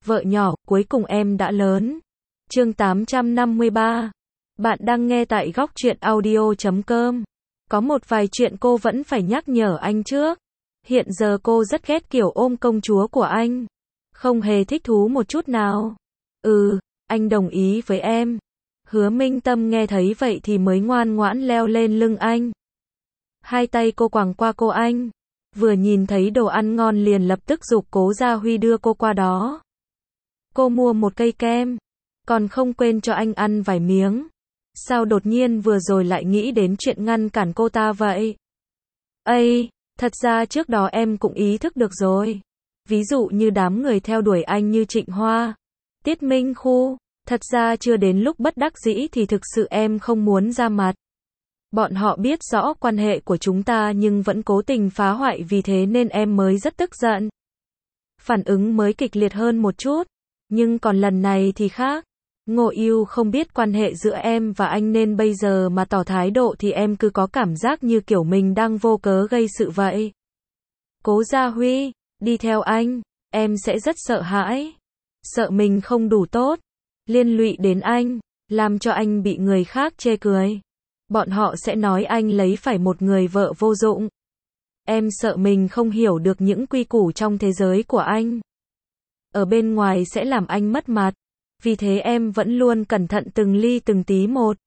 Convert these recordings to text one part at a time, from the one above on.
Vợ nhỏ, cuối cùng em đã lớn. Chương 853. Bạn đang nghe tại góc truyện audio.com. Có một vài chuyện cô vẫn phải nhắc nhở anh trước. Hiện giờ cô rất ghét kiểu ôm công chúa của anh. Không hề thích thú một chút nào. Anh đồng ý với em. Hứa Minh Tâm nghe thấy vậy thì mới ngoan ngoãn leo lên lưng anh. Hai tay cô quàng qua cô anh. Vừa nhìn thấy đồ ăn ngon liền lập tức giục Cố Gia Huy đưa cô qua đó. Cô mua một cây kem, còn không quên cho anh ăn vài miếng. Sao đột nhiên vừa rồi lại nghĩ đến chuyện ngăn cản cô ta vậy? Thật ra trước đó em cũng ý thức được rồi. Ví dụ như đám người theo đuổi anh như Trịnh Hoa, Tiết Minh Khu. Thật ra chưa đến lúc bất đắc dĩ thì thực sự em không muốn ra mặt. Bọn họ biết rõ quan hệ của chúng ta nhưng vẫn cố tình phá hoại, vì thế nên em mới rất tức giận. Phản ứng mới kịch liệt hơn một chút. Nhưng còn lần này thì khác. Ngộ Yêu không biết quan hệ giữa em và anh nên bây giờ mà tỏ thái độ thì em cứ có cảm giác như kiểu mình đang vô cớ gây sự vậy. Cố Gia Huy, đi theo anh, em sẽ rất sợ hãi. Sợ mình không đủ tốt, liên lụy đến anh, làm cho anh bị người khác chê cười. Bọn họ sẽ nói anh lấy phải một người vợ vô dụng. Em sợ mình không hiểu được những quy củ trong thế giới của anh. Ở bên ngoài sẽ làm anh mất mặt. Vì thế em vẫn luôn cẩn thận từng ly từng tí một.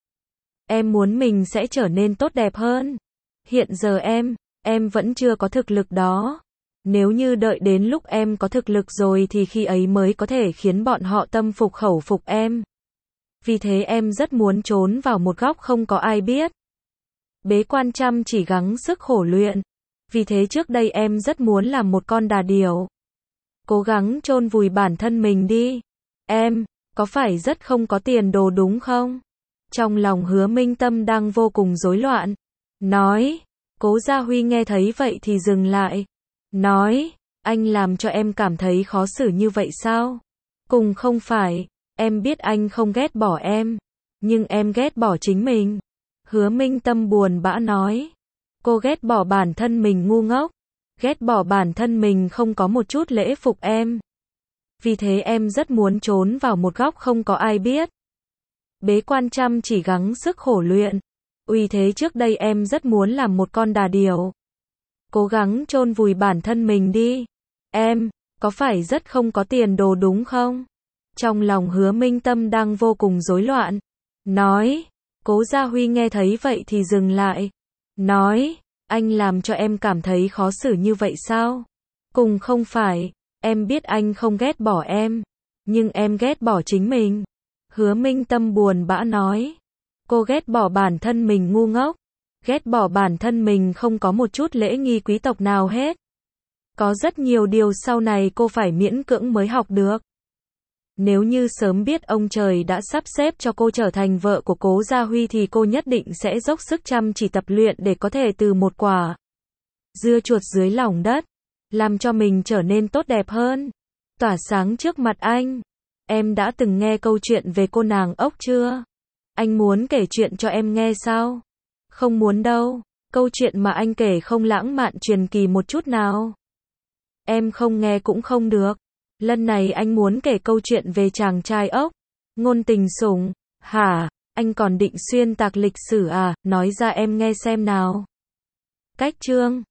Em muốn mình sẽ trở nên tốt đẹp hơn. Hiện giờ em vẫn chưa có thực lực đó. Nếu như đợi đến lúc em có thực lực rồi thì khi ấy mới có thể khiến bọn họ tâm phục khẩu phục em. Vì thế em rất muốn trốn vào một góc không có ai biết. Bế quan chăm chỉ gắng sức khổ luyện. Vì thế trước đây em rất muốn làm một con đà điểu. Cố gắng chôn vùi bản thân mình đi. Em, có phải rất không có tiền đồ đúng không? Trong lòng Hứa Minh Tâm đang vô cùng rối loạn. Nói, Cố Gia Huy nghe thấy vậy thì dừng lại. Nói, anh làm cho em cảm thấy khó xử như vậy sao? Cùng không phải, em biết anh không ghét bỏ em. Nhưng em ghét bỏ chính mình. Hứa Minh Tâm buồn bã nói. Cô ghét bỏ bản thân mình ngu ngốc. Ghét bỏ bản thân mình không có một chút lễ phục em. Vì thế em rất muốn trốn vào một góc không có ai biết. Bế quan chăm chỉ gắng sức khổ luyện. Vì thế trước đây em rất muốn làm một con đà điểu. Cố gắng chôn vùi bản thân mình đi. Em, có phải rất không có tiền đồ đúng không? Trong lòng Hứa Minh Tâm đang vô cùng rối loạn. Nói, Cố Gia Huy nghe thấy vậy thì dừng lại. Nói, anh làm cho em cảm thấy khó xử như vậy sao? Cùng không phải, em biết anh không ghét bỏ em. Nhưng em ghét bỏ chính mình. Hứa Minh Tâm buồn bã nói. Cô ghét bỏ bản thân mình ngu ngốc. Ghét bỏ bản thân mình không có một chút lễ nghi quý tộc nào hết. Có rất nhiều điều sau này cô phải miễn cưỡng mới học được. Nếu như sớm biết ông trời đã sắp xếp cho cô trở thành vợ của Cố Gia Huy thì cô nhất định sẽ dốc sức chăm chỉ tập luyện để có thể từ một quả dưa chuột dưới lòng đất, làm cho mình trở nên tốt đẹp hơn, tỏa sáng trước mặt anh. Em đã từng nghe câu chuyện về cô nàng ốc chưa? Anh muốn kể chuyện cho em nghe sao? Không muốn đâu, câu chuyện mà anh kể không lãng mạn truyền kỳ một chút nào. Em không nghe cũng không được. Lần này anh muốn kể câu chuyện về chàng trai ốc, ngôn tình sủng. Hả, anh còn định xuyên tạc lịch sử à? Nói ra em nghe xem nào. Cách chương